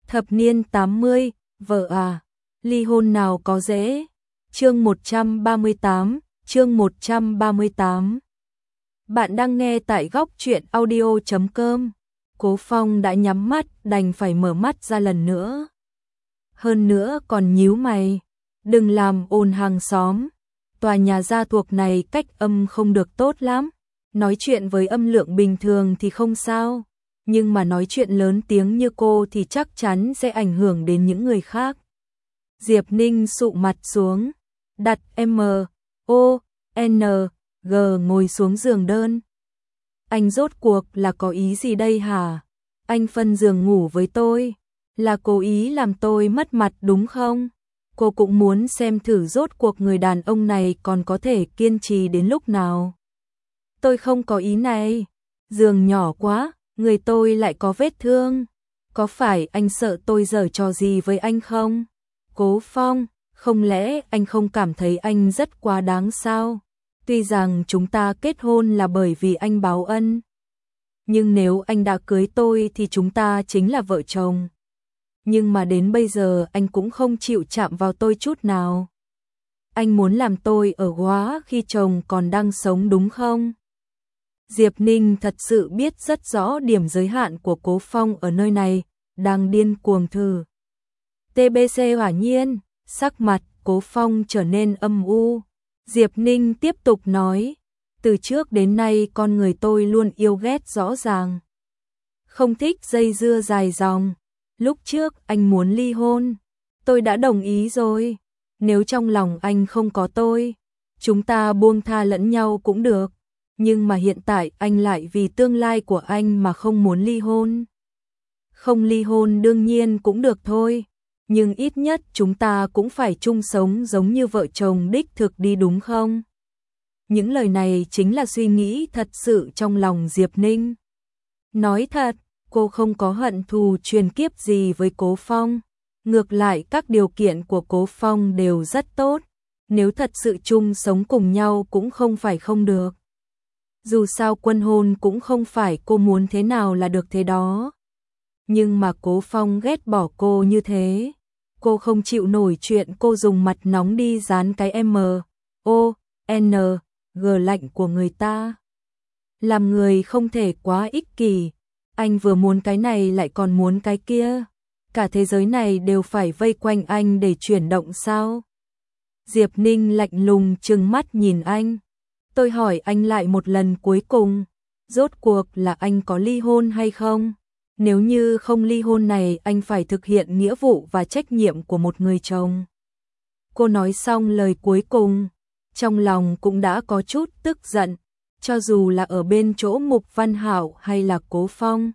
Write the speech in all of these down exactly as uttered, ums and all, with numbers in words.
Thập niên tám mươi, vợ à, ly hôn nào có dễ. Chương một trăm ba mươi tám, chương một trăm ba mươi tám. Bạn đang nghe tại góc truyện audio chấm com. Cố Phong đã nhắm mắt, đành phải mở mắt ra lần nữa. Hơn nữa còn nhíu mày, đừng làm ồn hàng xóm. Tòa nhà gia thuộc này cách âm không được tốt lắm. Nói chuyện với âm lượng bình thường thì không sao, nhưng mà nói chuyện lớn tiếng như cô thì chắc chắn sẽ ảnh hưởng đến những người khác. Diệp Ninh sụ mặt xuống, đặt M, O, N, G ngồi xuống giường đơn. Anh rốt cuộc là có ý gì đây hả? Anh phân giường ngủ với tôi, là cố ý làm tôi mất mặt đúng không? Cô cũng muốn xem thử rốt cuộc người đàn ông này còn có thể kiên trì đến lúc nào. Tôi không có ý này, giường nhỏ quá, người tôi lại có vết thương. Có phải anh sợ tôi giở trò gì với anh không? Cố Phong, không lẽ anh không cảm thấy anh rất quá đáng sao? Tuy rằng chúng ta kết hôn là bởi vì anh báo ân, nhưng nếu anh đã cưới tôi thì chúng ta chính là vợ chồng. Nhưng mà đến bây giờ anh cũng không chịu chạm vào tôi chút nào. Anh muốn làm tôi ở góa khi chồng còn đang sống đúng không? Diệp Ninh thật sự biết rất rõ điểm giới hạn của Cố Phong ở nơi này, đang điên cuồng thử. tê bê xê hỏa nhiên, sắc mặt Cố Phong trở nên âm u. Diệp Ninh tiếp tục nói, từ trước đến nay con người tôi luôn yêu ghét rõ ràng. Không thích dây dưa dài dòng. Lúc trước anh muốn ly hôn, tôi đã đồng ý rồi. Nếu trong lòng anh không có tôi, chúng ta buông tha lẫn nhau cũng được. Nhưng mà hiện tại anh lại vì tương lai của anh mà không muốn ly hôn. Không ly hôn đương nhiên cũng được thôi, nhưng ít nhất chúng ta cũng phải chung sống giống như vợ chồng đích thực đi đúng không? Những lời này chính là suy nghĩ thật sự trong lòng Diệp Ninh. Nói thật, cô không có hận thù truyền kiếp gì với Cố Phong. Ngược lại các điều kiện của Cố Phong đều rất tốt. Nếu thật sự chung sống cùng nhau cũng không phải không được. Dù sao quân hôn cũng không phải cô muốn thế nào là được thế đó. Nhưng mà Cố Phong ghét bỏ cô như thế. Cô không chịu nổi chuyện cô dùng mặt nóng đi dán cái M, O, N, G lạnh của người ta. Làm người không thể quá ích kỷ. Anh vừa muốn cái này lại còn muốn cái kia. Cả thế giới này đều phải vây quanh anh để chuyển động sao? Diệp Ninh lạnh lùng trừng mắt nhìn anh. Tôi hỏi anh lại một lần cuối cùng, rốt cuộc là anh có ly hôn hay không? Nếu như không ly hôn này anh phải thực hiện nghĩa vụ và trách nhiệm của một người chồng. Cô nói xong lời cuối cùng, trong lòng cũng đã có chút tức giận, cho dù là ở bên chỗ Mục Văn Hạo hay là Cố Phong.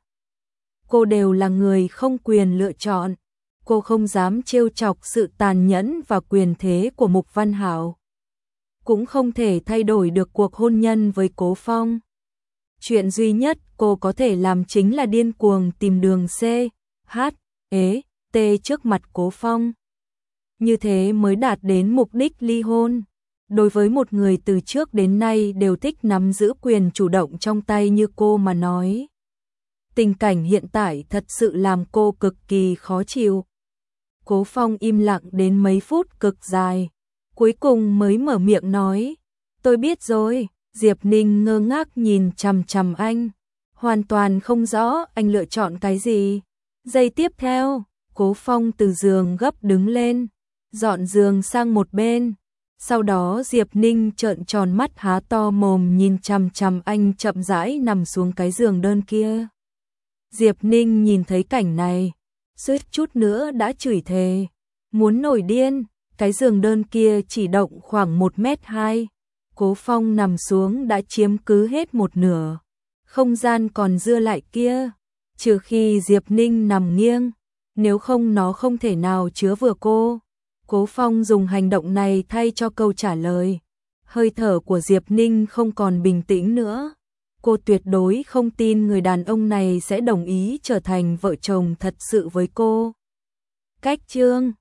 Cô đều là người không quyền lựa chọn, cô không dám trêu chọc sự tàn nhẫn và quyền thế của Mục Văn Hạo. Cũng không thể thay đổi được cuộc hôn nhân với Cố Phong. Chuyện duy nhất cô có thể làm chính là điên cuồng tìm đường C, H, E, T trước mặt Cố Phong. Như thế mới đạt đến mục đích ly hôn. Đối với một người từ trước đến nay đều thích nắm giữ quyền chủ động trong tay như cô mà nói. Tình cảnh hiện tại thật sự làm cô cực kỳ khó chịu. Cố Phong im lặng đến mấy phút cực dài. Cuối cùng mới mở miệng nói, tôi biết rồi. Diệp Ninh ngơ ngác nhìn chằm chằm anh, hoàn toàn không rõ anh lựa chọn cái gì. Giây tiếp theo, Cố Phong từ giường gấp đứng lên, dọn giường sang một bên. Sau đó Diệp Ninh trợn tròn mắt há to mồm nhìn chằm chằm anh chậm rãi nằm xuống cái giường đơn kia. Diệp Ninh nhìn thấy cảnh này, suýt chút nữa đã chửi thề, muốn nổi điên. Cái giường đơn kia chỉ động khoảng một mét hai. Cố Phong nằm xuống đã chiếm cứ hết một nửa. Không gian còn dư lại kia. Trừ khi Diệp Ninh nằm nghiêng. Nếu không nó không thể nào chứa vừa cô. Cố Phong dùng hành động này thay cho câu trả lời. Hơi thở của Diệp Ninh không còn bình tĩnh nữa. Cô tuyệt đối không tin người đàn ông này sẽ đồng ý trở thành vợ chồng thật sự với cô. Cách chương